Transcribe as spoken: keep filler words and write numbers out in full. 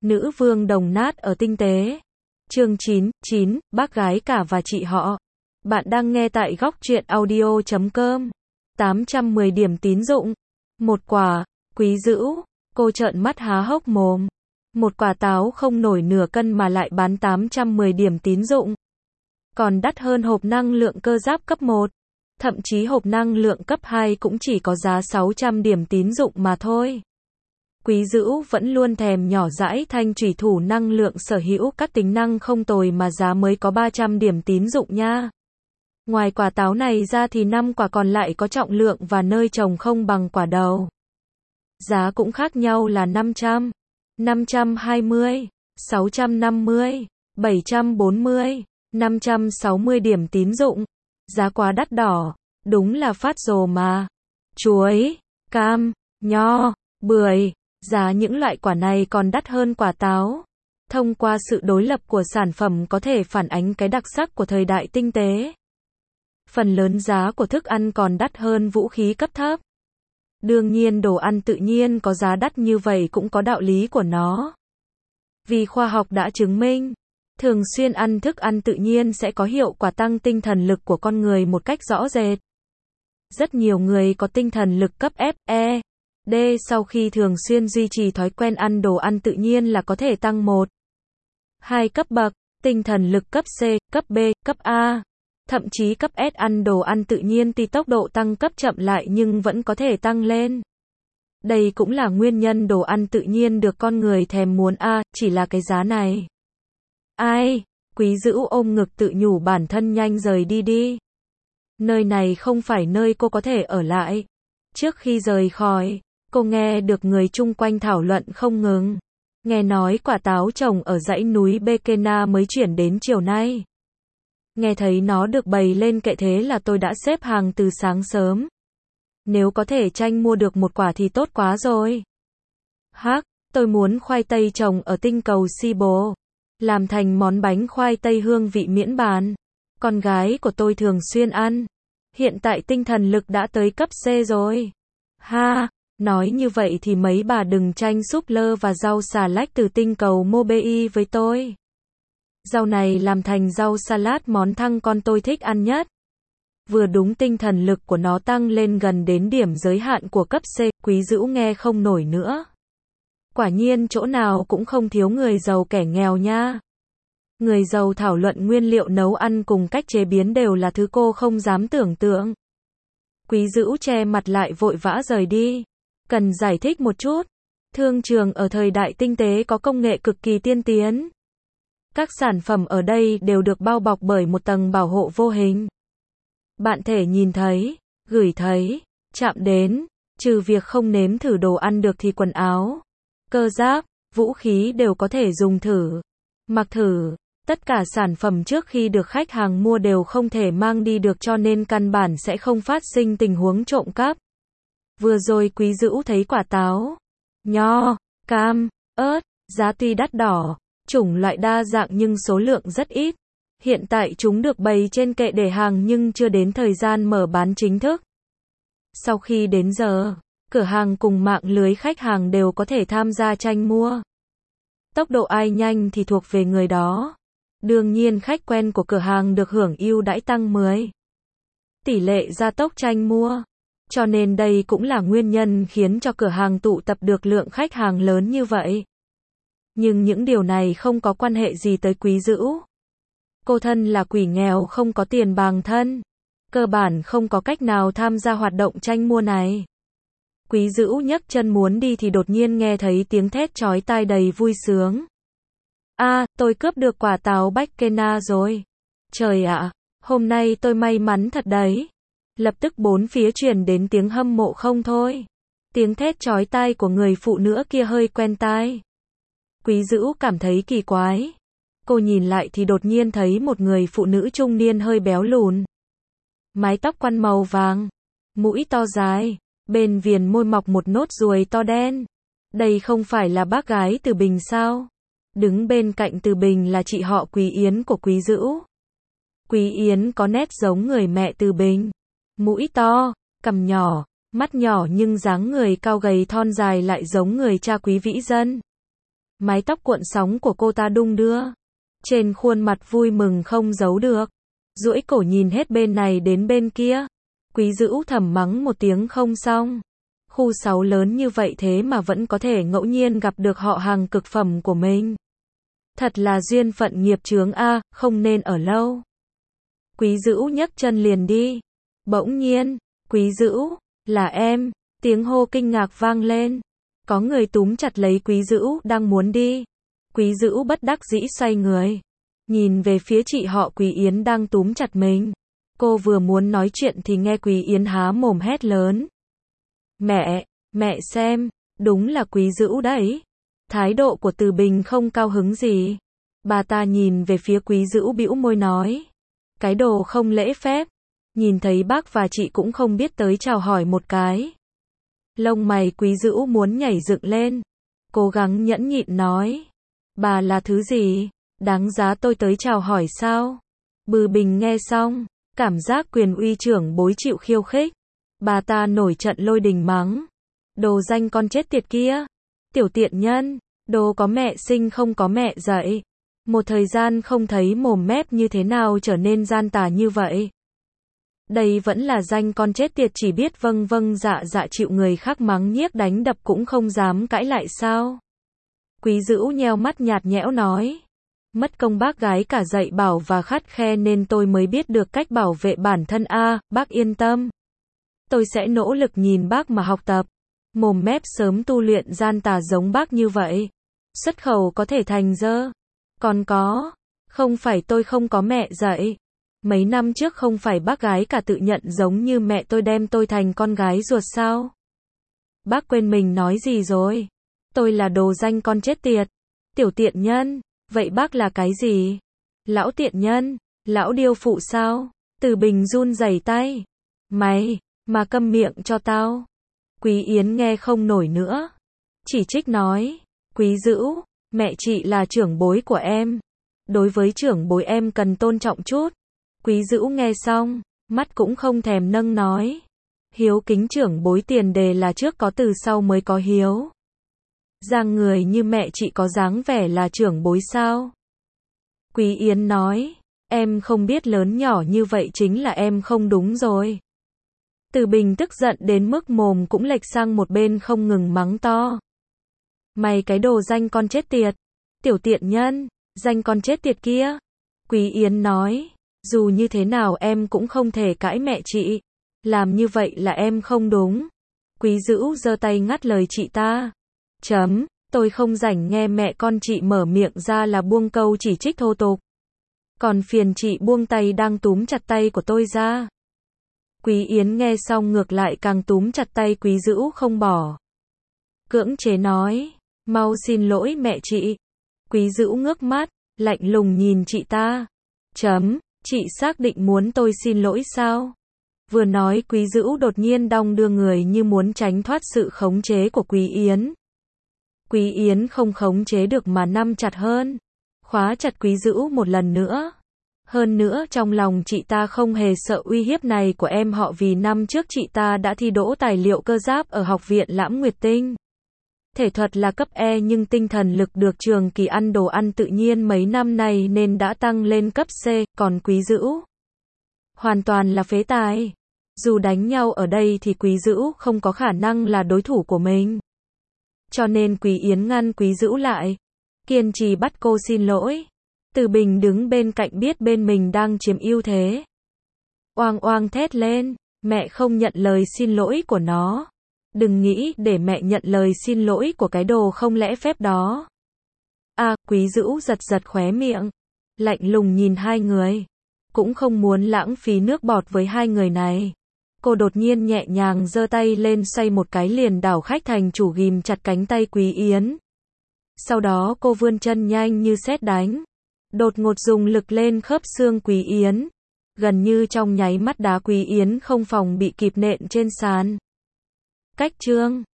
Nữ vương đồng nát ở tinh tế. Chương chín, chín, bác gái cả và chị họ. Bạn đang nghe tại góc truyện audio chấm com. tám trăm mười điểm tín dụng. Một quả, quý dữ. Cô trợn mắt há hốc mồm. Một quả táo không nổi nửa cân mà lại bán tám trăm mười điểm tín dụng. Còn đắt hơn hộp năng lượng cơ giáp cấp một. Thậm chí hộp năng lượng cấp hai cũng chỉ có giá sáu trăm điểm tín dụng mà thôi. Quý dữ vẫn luôn thèm nhỏ dãi thanh chủy thủ năng lượng sở hữu các tính năng không tồi mà giá mới có ba trăm điểm tín dụng nha. Ngoài quả táo này ra thì năm quả còn lại có trọng lượng và nơi trồng không bằng quả đầu. Giá cũng khác nhau là năm trăm, năm trăm hai mươi, sáu trăm năm mươi, bảy trăm bốn mươi, năm trăm sáu mươi điểm tín dụng. Giá quá đắt đỏ, đúng là phát rồ mà. Chuối, cam, nho, bưởi, giá những loại quả này còn đắt hơn quả táo. Thông qua sự đối lập của sản phẩm có thể phản ánh cái đặc sắc của thời đại tinh tế. Phần lớn giá của thức ăn còn đắt hơn vũ khí cấp thấp. Đương nhiên đồ ăn tự nhiên có giá đắt như vậy cũng có đạo lý của nó. Vì khoa học đã chứng minh, thường xuyên ăn thức ăn tự nhiên sẽ có hiệu quả tăng tinh thần lực của con người một cách rõ rệt. Rất nhiều người có tinh thần lực cấp F, E, D sau khi thường xuyên duy trì thói quen ăn đồ ăn tự nhiên là có thể tăng một, hai cấp bậc, tinh thần lực cấp C, cấp B, cấp A. Thậm chí cấp S ăn đồ ăn tự nhiên tuy tốc độ tăng cấp chậm lại nhưng vẫn có thể tăng lên. Đây cũng là nguyên nhân đồ ăn tự nhiên được con người thèm muốn a, chỉ là cái giá này. Ai, quý dữ ôm ngực tự nhủ bản thân nhanh rời đi đi. Nơi này không phải nơi cô có thể ở lại. Trước khi rời khỏi, cô nghe được người chung quanh thảo luận không ngừng. Nghe nói quả táo trồng ở dãy núi Bekena mới chuyển đến chiều nay. Nghe thấy nó được bày lên kệ thế là tôi đã xếp hàng từ sáng sớm. Nếu có thể tranh mua được một quả thì tốt quá rồi. Hắc, tôi muốn khoai tây trồng ở tinh cầu Sibo. Làm thành món bánh khoai tây hương vị miễn bàn. Con gái của tôi thường xuyên ăn. Hiện tại tinh thần lực đã tới cấp C rồi. Ha, nói như vậy thì mấy bà đừng tranh súp lơ và rau xà lách từ tinh cầu Mobei với tôi. Rau này làm thành rau salad món thăng con tôi thích ăn nhất. Vừa đúng tinh thần lực của nó tăng lên gần đến điểm giới hạn của cấp C, quý dữ nghe không nổi nữa. Quả nhiên chỗ nào cũng không thiếu người giàu kẻ nghèo nha. Người giàu thảo luận nguyên liệu nấu ăn cùng cách chế biến đều là thứ cô không dám tưởng tượng. Quý dữ che mặt lại vội vã rời đi. Cần giải thích một chút. Thương trường ở thời đại tinh tế có công nghệ cực kỳ tiên tiến. Các sản phẩm ở đây đều được bao bọc bởi một tầng bảo hộ vô hình. Bạn thể nhìn thấy, gửi thấy, chạm đến, trừ việc không nếm thử đồ ăn được thì quần áo, cơ giáp, vũ khí đều có thể dùng thử, mặc thử. Tất cả sản phẩm trước khi được khách hàng mua đều không thể mang đi được cho nên căn bản sẽ không phát sinh tình huống trộm cắp. Vừa rồi quý dữ thấy quả táo, nho, cam, ớt, giá tuy đắt đỏ, chủng loại đa dạng nhưng số lượng rất ít. Hiện tại chúng được bày trên kệ để hàng nhưng chưa đến thời gian mở bán chính thức. Sau khi đến giờ, cửa hàng cùng mạng lưới khách hàng đều có thể tham gia tranh mua. Tốc độ ai nhanh thì thuộc về người đó. Đương nhiên khách quen của cửa hàng được hưởng ưu đãi tăng mười tỷ lệ gia tốc tranh mua. Cho nên đây cũng là nguyên nhân khiến cho cửa hàng tụ tập được lượng khách hàng lớn như vậy. Nhưng những điều này không có quan hệ gì tới quý dữ. Cô thân là quỷ nghèo không có tiền bằng thân. Cơ bản không có cách nào tham gia hoạt động tranh mua này. Quý dữ nhấc chân muốn đi thì đột nhiên nghe thấy tiếng thét chói tai đầy vui sướng. A, à, tôi cướp được quả táo Bekena rồi. Trời ạ, hôm nay tôi may mắn thật đấy. Lập tức bốn phía truyền đến tiếng hâm mộ không thôi. Tiếng thét chói tai của người phụ nữ kia hơi quen tai. Quý dữ cảm thấy kỳ quái. Cô nhìn lại thì đột nhiên thấy một người phụ nữ trung niên hơi béo lùn. Mái tóc quăn màu vàng. Mũi to dài. Bên viền môi mọc một nốt ruồi to đen. Đây không phải là bác gái Từ Bình sao? Đứng bên cạnh Từ Bình là chị họ Quý Yến của quý dữ. Quý Yến có nét giống người mẹ Từ Bình. Mũi to, cằm nhỏ, mắt nhỏ nhưng dáng người cao gầy thon dài lại giống người cha Quý Vĩ Dân. Mái tóc cuộn sóng của cô ta đung đưa. Trên khuôn mặt vui mừng không giấu được. Duỗi cổ nhìn hết bên này đến bên kia. Quý Dữu thầm mắng một tiếng không xong. Khu sáu lớn như vậy thế mà vẫn có thể ngẫu nhiên gặp được họ hàng cực phẩm của mình. Thật là duyên phận nghiệp chướng a, không nên ở lâu. Quý Dữu nhấc chân liền đi. Bỗng nhiên, Quý Dữu, là em, tiếng hô kinh ngạc vang lên. Có người túm chặt lấy Quý Dữu đang muốn đi. Quý Dữu bất đắc dĩ xoay người. Nhìn về phía chị họ Quý Yến đang túm chặt mình. Cô vừa muốn nói chuyện thì nghe Quý Yến há mồm hét lớn. Mẹ, mẹ xem, đúng là Quý Dữu đấy. Thái độ của Từ Bình không cao hứng gì. Bà ta nhìn về phía Quý Dữu bĩu môi nói. Cái đồ không lễ phép. Nhìn thấy bác và chị cũng không biết tới chào hỏi một cái. Lông mày Quý Dữu muốn nhảy dựng lên. Cố gắng nhẫn nhịn nói. Bà là thứ gì? Đáng giá tôi tới chào hỏi sao? Bừ Bình nghe xong, cảm giác quyền uy trưởng bối chịu khiêu khích. Bà ta nổi trận lôi đình mắng. Đồ danh con chết tiệt kia. Tiểu tiện nhân. Đồ có mẹ sinh không có mẹ dạy. Một thời gian không thấy mồm mép như thế nào trở nên gian tà như vậy. Đây vẫn là danh con chết tiệt chỉ biết vâng vâng dạ dạ chịu người khác mắng nhiếc đánh đập cũng không dám cãi lại sao. Quý Dữu nheo mắt nhạt nhẽo nói. Mất công bác gái cả dạy bảo và khắt khe nên tôi mới biết được cách bảo vệ bản thân a, bác yên tâm. Tôi sẽ nỗ lực nhìn bác mà học tập. Mồm mép sớm tu luyện gian tà giống bác như vậy. Xuất khẩu có thể thành dơ. Còn có, không phải tôi không có mẹ dạy. Mấy năm trước không phải bác gái cả tự nhận giống như mẹ tôi đem tôi thành con gái ruột sao? Bác quên mình nói gì rồi? Tôi là đồ danh con chết tiệt. Tiểu tiện nhân. Vậy bác là cái gì? Lão tiện nhân. Lão điêu phụ sao? Từ Bình run rẩy tay. Mày, mà câm miệng cho tao. Quý Yến nghe không nổi nữa. Chỉ trích nói. Quý Dữu, mẹ chị là trưởng bối của em. Đối với trưởng bối em cần tôn trọng chút. Quý Dữu nghe xong, mắt cũng không thèm nâng nói. Hiếu kính trưởng bối tiền đề là trước có từ sau mới có hiếu. Giang người như mẹ chị có dáng vẻ là trưởng bối sao? Quý Yến nói, em không biết lớn nhỏ như vậy chính là em không đúng rồi. Từ Bình tức giận đến mức mồm cũng lệch sang một bên không ngừng mắng to. Mày cái đồ danh con chết tiệt. Tiểu tiện nhân, danh con chết tiệt kia. Quý Yến nói, dù như thế nào em cũng không thể cãi mẹ chị. Làm như vậy là em không đúng. Quý Dữu giơ tay ngắt lời chị ta. Chấm, tôi không rảnh nghe mẹ con chị mở miệng ra là buông câu chỉ trích thô tục. Còn phiền chị buông tay đang túm chặt tay của tôi ra. Quý Yến nghe xong ngược lại càng túm chặt tay Quý Dữu không bỏ. Cưỡng chế nói, mau xin lỗi mẹ chị. Quý Dữu ngước mắt, lạnh lùng nhìn chị ta. Chấm, chị xác định muốn tôi xin lỗi sao? Vừa nói Quý Dữu đột nhiên đong đưa người như muốn tránh thoát sự khống chế của Quý Yến. Quý Yến không khống chế được mà nắm chặt hơn. Khóa chặt Quý Dữu một lần nữa. Hơn nữa trong lòng chị ta không hề sợ uy hiếp này của em họ vì năm trước chị ta đã thi đỗ tài liệu cơ giáp ở học viện Lãm Nguyệt Tinh. Thể thuật là cấp E nhưng tinh thần lực được trường Kỳ ăn đồ ăn tự nhiên mấy năm này nên đã tăng lên cấp C, còn Quý Dữu hoàn toàn là phế tài. Dù đánh nhau ở đây thì Quý Dữu không có khả năng là đối thủ của mình. Cho nên Quý Yến ngăn Quý Dữu lại, kiên trì bắt cô xin lỗi. Từ Bình đứng bên cạnh biết bên mình đang chiếm ưu thế. Oang oang thét lên, mẹ không nhận lời xin lỗi của nó. Đừng nghĩ để mẹ nhận lời xin lỗi của cái đồ không lễ phép đó. À, Quý Dữu giật giật khóe miệng, lạnh lùng nhìn hai người. Cũng không muốn lãng phí nước bọt với hai người này. Cô đột nhiên nhẹ nhàng giơ tay lên xoay một cái liền đảo khách thành chủ ghim chặt cánh tay Quý Yến. Sau đó cô vươn chân nhanh như sét đánh. Đột ngột dùng lực lên khớp xương Quý Yến. Gần như trong nháy mắt đá Quý Yến không phòng bị kịp nện trên sàn. Cách chương